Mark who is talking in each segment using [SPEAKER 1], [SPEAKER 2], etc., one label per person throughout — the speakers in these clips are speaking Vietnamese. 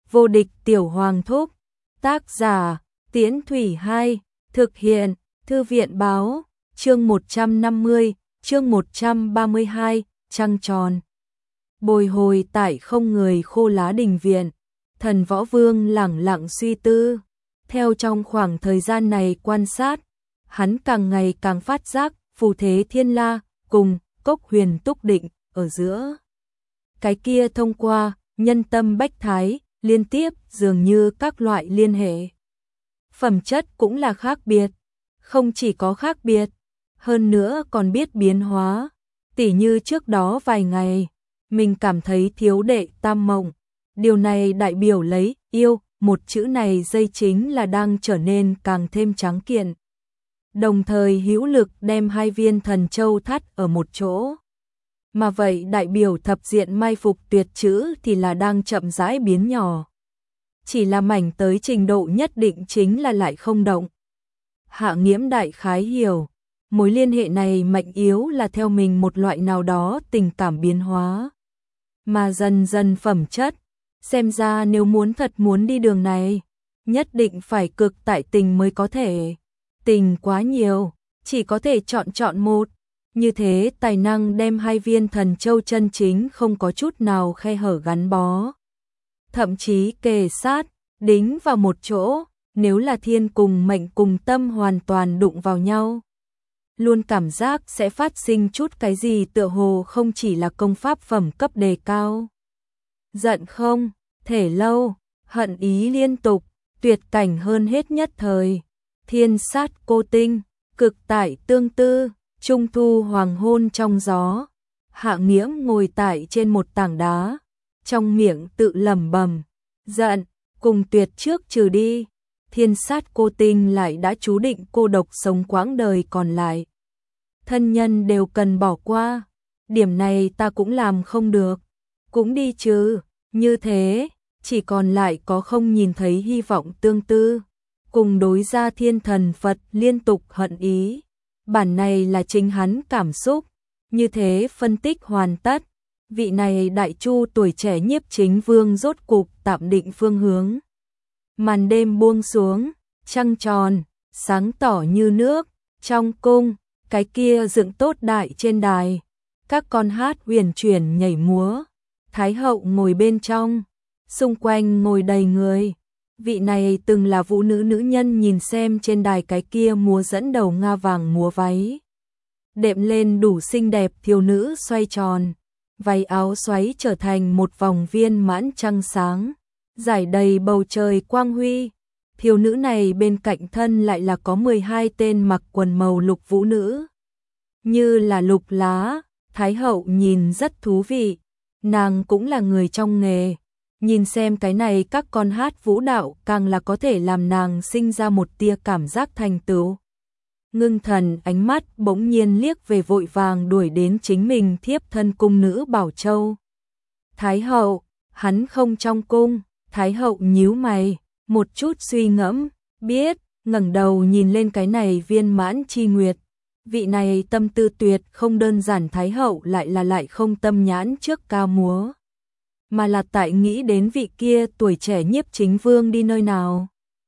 [SPEAKER 1] Vô địch tiểu hoàng thúc. Tác giả Tiễn Thủy 2. Thực hiện Thư viện báo. Chương 150, chương 132, trăng tròn. Bồi hồi tại không người khô lá đình viện, Thần Võ Vương lẳng lặng suy tư. Theo trong khoảng thời gian này quan sát, hắn càng ngày càng phát giác phù thế thiên la cùng cốc huyền túc định ở giữa. Cái kia thông qua nhân tâm bách thái, liên tiếp dường như các loại liên hệ. Phẩm chất cũng là khác biệt, không chỉ có khác biệt, hơn nữa còn biết biến hóa. Tỉ như trước đó vài ngày, mình cảm thấy thiếu đệ tam mộng. Điều này đại biểu lấy yêu, một chữ này dây chính là đang trở nên càng thêm tráng kiện. Đồng thời hữu lực đem hai viên thần châu thắt ở một chỗ. Mà vậy đại biểu thập diện mai phục tuyệt chữ thì là đang chậm rãi biến nhỏ. Chỉ là mảnh tới trình độ nhất định chính là lại không động. Hạ Nghiễm đại khái hiểu, mối liên hệ này mạnh yếu là theo mình một loại nào đó tình cảm biến hóa. Mà dần dần phẩm chất, xem ra nếu thật muốn đi đường này, nhất định phải cực tại tình mới có thể. Tình quá nhiều, chỉ có thể chọn một. Như thế tài năng đem hai viên thần châu chân chính không có chút nào khe hở gắn bó. Thậm chí kề sát, đính vào một chỗ, nếu là thiên cùng mệnh cùng tâm hoàn toàn đụng vào nhau. Luôn cảm giác sẽ phát sinh chút cái gì tựa hồ không chỉ là công pháp phẩm cấp đề cao. Giận không, thể lâu, hận ý liên tục, tuyệt cảnh hơn hết nhất thời. Thiên sát cô tinh, cực tại tương tư, trung thu hoàng hôn trong gió. Hạ Nghiễm ngồi tại trên một tảng đá, trong miệng tự lẩm bẩm, giận, cùng tuyệt trước trừ đi. Thiên sát cô tinh lại đã chú định cô độc sống quãng đời còn lại. Thân nhân đều cần bỏ qua, điểm này ta cũng làm không được, cũng đi chứ, như thế, chỉ còn lại có không nhìn thấy hy vọng tương tư, cùng đối gia thiên thần Phật liên tục hận ý. Bản này là chính hắn cảm xúc, như thế phân tích hoàn tất, vị này đại chu tuổi trẻ nhiếp chính vương rốt cục tạm định phương hướng. Màn đêm buông xuống, trăng tròn, sáng tỏ như nước, trong cung, cái kia dựng tốt đại trên đài, các con hát huyền chuyển nhảy múa, Thái hậu ngồi bên trong, xung quanh ngồi đầy người. Vị này từng là vũ nữ nữ nhân nhìn xem trên đài cái kia múa dẫn đầu nga vàng múa váy. Đệm lên đủ xinh đẹp thiếu nữ xoay tròn, váy áo xoáy trở thành một vòng viên mãn trăng sáng, rải đầy bầu trời quang huy. Thiếu nữ này bên cạnh thân lại là có 12 tên mặc quần màu lục vũ nữ. Như là lục lá, Thái hậu nhìn rất thú vị, nàng cũng là người trong nghề. Nhìn xem cái này các con hát vũ đạo càng là có thể làm nàng sinh ra một tia cảm giác thành tựu. Ngưng thần ánh mắt bỗng nhiên liếc về vội vàng đuổi đến chính mình thiếp thân cung nữ Bảo Châu. Thái hậu, hắn không trong cung. Thái hậu nhíu mày, một chút suy ngẫm, biết, ngẩng đầu nhìn lên cái này viên mãn chi nguyệt. Vị này tâm tư tuyệt không đơn giản, Thái hậu lại không tâm nhãn trước cao múa, mà là tại nghĩ đến vị kia tuổi trẻ nhiếp chính vương đi nơi nào.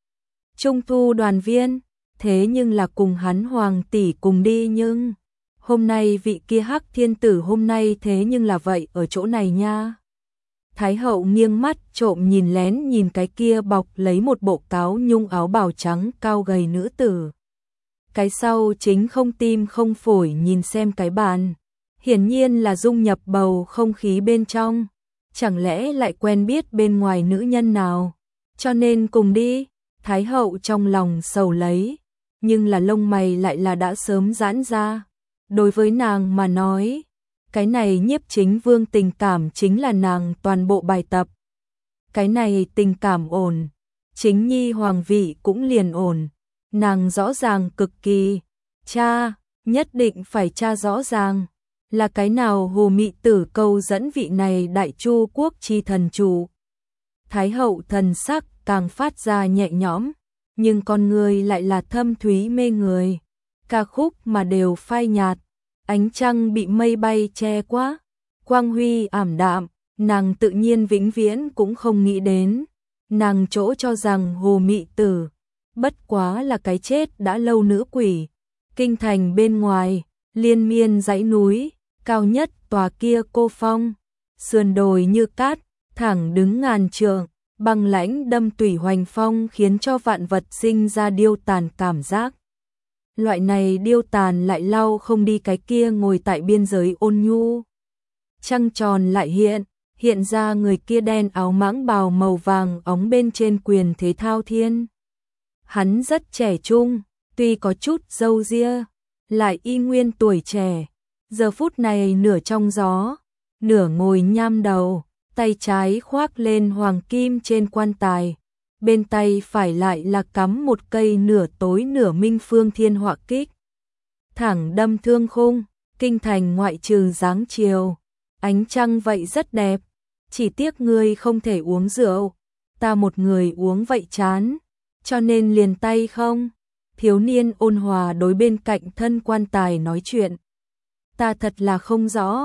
[SPEAKER 1] Trung thu đoàn viên, thế nhưng là cùng hắn hoàng tỷ cùng đi, nhưng hôm nay vị kia hắc thiên tử hôm nay thế nhưng là vậy ở chỗ này nha. Thái hậu nghiêng mắt trộm nhìn lén nhìn cái kia bọc lấy một bộ cáo nhung áo bào trắng cao gầy nữ tử. Cái sau chính không tim không phổi nhìn xem cái bàn, hiển nhiên là dung nhập bầu không khí bên trong. Chẳng lẽ lại quen biết bên ngoài nữ nhân nào, cho nên cùng đi. Thái hậu trong lòng sầu lấy, nhưng là lông mày lại là đã sớm giãn ra. Đối với nàng mà nói, cái này nhiếp chính vương tình cảm chính là nàng toàn bộ bài tập. Cái này tình cảm ổn, chính nhi hoàng vị cũng liền ổn. Nàng rõ ràng cực kỳ, cha, nhất định phải cha rõ ràng. Là cái nào hồ mị tử câu dẫn vị này đại chu quốc chi thần chủ. Thái hậu thần sắc càng phát ra nhẹ nhõm, nhưng con người lại là thâm thúy mê người. Ca khúc mà đều phai nhạt, ánh trăng bị mây bay che quá, quang huy ảm đạm, nàng tự nhiên vĩnh viễn cũng không nghĩ đến. nàng chỗ cho rằng Hồ Mị Tử bất quá là cái chết đã lâu nữ quỷ. Kinh thành bên ngoài, liên miên dãy núi, cao nhất tòa kia Cô Phong, sườn đồi như cát, thẳng đứng ngàn trượng, băng lãnh đâm tủy hoành phong khiến cho vạn vật sinh ra điêu tàn cảm giác. Loại này điêu tàn lại lau không đi cái kia ngồi tại biên giới ôn nhu. Trăng tròn lại hiện ra người kia đen áo mãng bào màu vàng óng bên trên quyền thế thao thiên. Hắn rất trẻ trung, tuy có chút râu ria, lại y nguyên tuổi trẻ. Giờ phút này nửa trong gió, nửa ngồi nham đầu, tay trái khoác lên hoàng kim trên quan tài, bên tay phải lại là cắm một cây nửa tối nửa minh phương thiên họa kích. Thẳng đâm thương khung, kinh thành ngoại trừ dáng chiều, ánh trăng vậy rất đẹp, chỉ tiếc ngươi không thể uống rượu, ta một người uống vậy chán, cho nên liền tay không. Thiếu niên ôn hòa đối bên cạnh thân quan tài nói chuyện. Ta thật là không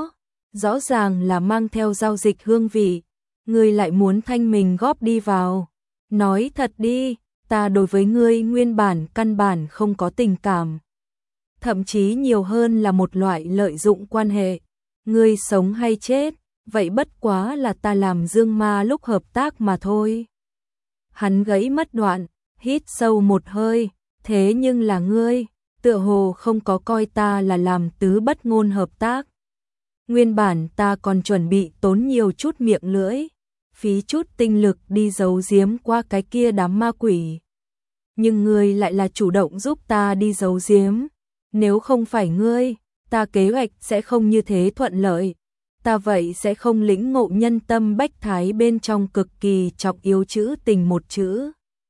[SPEAKER 1] rõ ràng là mang theo giao dịch hương vị, ngươi lại muốn thanh mình góp đi vào. Nói thật đi, ta đối với ngươi nguyên bản căn bản không có tình cảm. Thậm chí nhiều hơn là một loại lợi dụng quan hệ. Ngươi sống hay chết, vậy bất quá là ta làm dương ma lúc hợp tác mà thôi. Hắn gãy mất đoạn, hít sâu một hơi, thế nhưng là ngươi, tựa hồ không có coi ta là làm tứ bất ngôn hợp tác. Nguyên bản ta còn chuẩn bị tốn nhiều chút miệng lưỡi, phí chút tinh lực đi giấu giếm qua cái kia đám ma quỷ. Nhưng ngươi lại là chủ động giúp ta đi giấu giếm. Nếu không phải ngươi, ta kế hoạch sẽ không như thế thuận lợi. Ta vậy sẽ không lĩnh ngộ nhân tâm bách thái bên trong cực kỳ trọng yếu chữ tình một chữ.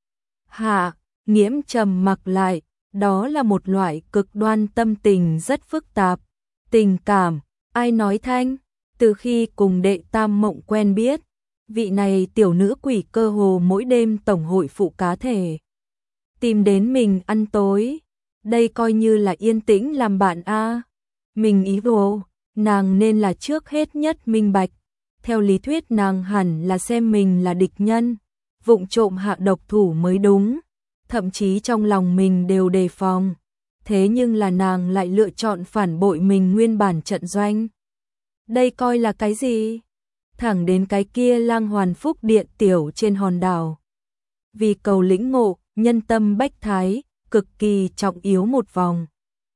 [SPEAKER 1] Hạ, Nghiễm trầm mặc lại, đó là một loại cực đoan tâm tình rất phức tạp. Tình cảm, ai nói thanh, từ khi cùng đệ Tam Mộng quen biết, vị này tiểu nữ quỷ cơ hồ mỗi đêm tổng hội phụ cá thể. Tìm đến mình ăn tối, đây coi như là yên tĩnh làm bạn a. Mình ý đồ, nàng nên là trước hết nhất minh bạch. Theo lý thuyết nàng hẳn là xem mình là địch nhân, vụng trộm hạ độc thủ mới đúng. Thậm chí trong lòng mình đều đề phòng. Thế nhưng là nàng lại lựa chọn phản bội mình nguyên bản trận doanh. Đây coi là cái gì? Thẳng đến cái kia Lang Hoàn Phúc Điện tiểu trên hòn đảo. Vì cầu lĩnh ngộ, nhân tâm bách thái, cực kỳ trọng yếu một vòng.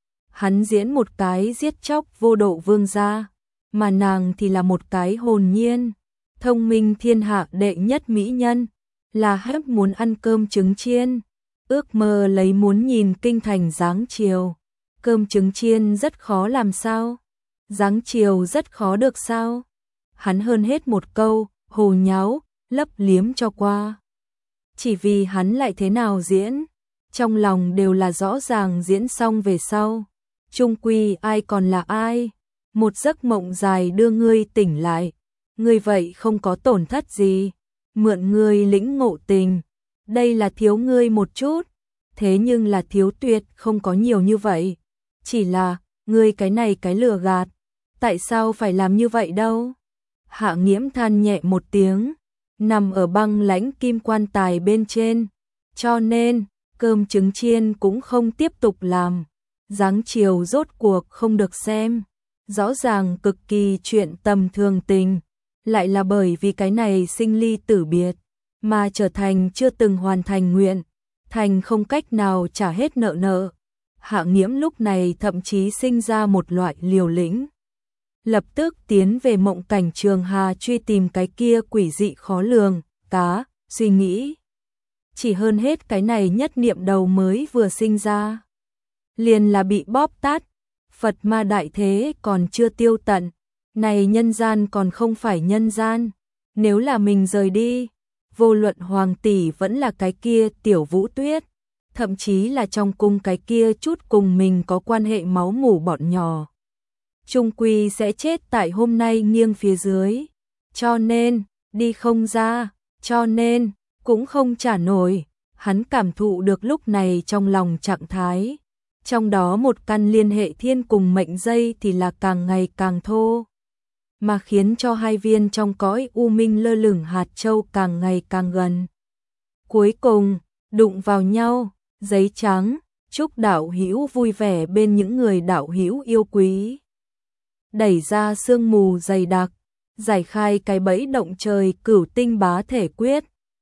[SPEAKER 1] Hắn diễn một cái giết chóc vô độ vương gia, mà nàng thì là một cái hồn nhiên, thông minh thiên hạ đệ nhất mỹ nhân, là hép muốn ăn cơm trứng chiên, ước mơ lấy muốn nhìn kinh thành dáng chiều. Cơm trứng chiên rất khó làm sao? Dáng chiều rất khó được sao? Hắn hơn hết một câu, hồ nháo, lấp liếm cho qua. Chỉ vì hắn lại thế nào diễn, trong lòng đều là rõ ràng diễn xong về sau. Chung quy ai còn là ai? Một giấc mộng dài đưa ngươi tỉnh lại. Ngươi vậy không có tổn thất gì. Mượn ngươi lĩnh ngộ tình. Đây là thiếu ngươi một chút. Thế nhưng là thiếu tuyệt không có nhiều như vậy. Chỉ là, ngươi cái này cái lừa gạt. Tại sao phải làm như vậy đâu? Hạ Nghiễm than nhẹ một tiếng. Nằm ở băng lãnh kim quan tài bên trên. Cho nên, cơm trứng chiên cũng không tiếp tục làm. Dáng chiều rốt cuộc không được xem. Rõ ràng cực kỳ chuyện tầm thường tình. Lại là bởi vì cái này sinh ly tử biệt. Mà trở thành chưa từng hoàn thành nguyện. Thành không cách nào trả hết nợ. Hạ Nghiễm lúc này thậm chí sinh ra một loại liều lĩnh. Lập tức tiến về mộng cảnh Trường Hà truy tìm cái kia quỷ dị khó lường, cá, suy nghĩ. Chỉ hơn hết cái này nhất niệm đầu mới vừa sinh ra. Liền là bị bóp tát, Phật ma đại thế còn chưa tiêu tận. Này nhân gian còn không phải nhân gian. Nếu là mình rời đi, vô luận hoàng tỷ vẫn là cái kia tiểu Vũ Tuyết. Thậm chí là trong cung cái kia chút cùng mình có quan hệ máu mủ bọn nhỏ. Trung quy sẽ chết tại hôm nay nghiêng phía dưới. Cho nên, đi không ra, cho nên, cũng không trả nổi. Hắn cảm thụ được lúc này trong lòng trạng thái. Trong đó một căn liên hệ thiên cùng mệnh dây thì là càng ngày càng thô. Mà khiến cho hai viên trong cõi u minh lơ lửng hạt châu càng ngày càng gần. Cuối cùng, đụng vào nhau, giấy trắng, chúc đạo hữu vui vẻ bên những người đạo hữu yêu quý. Đẩy ra sương mù dày đặc, giải khai cái bẫy động trời Cửu Tinh Bá Thể Quyết,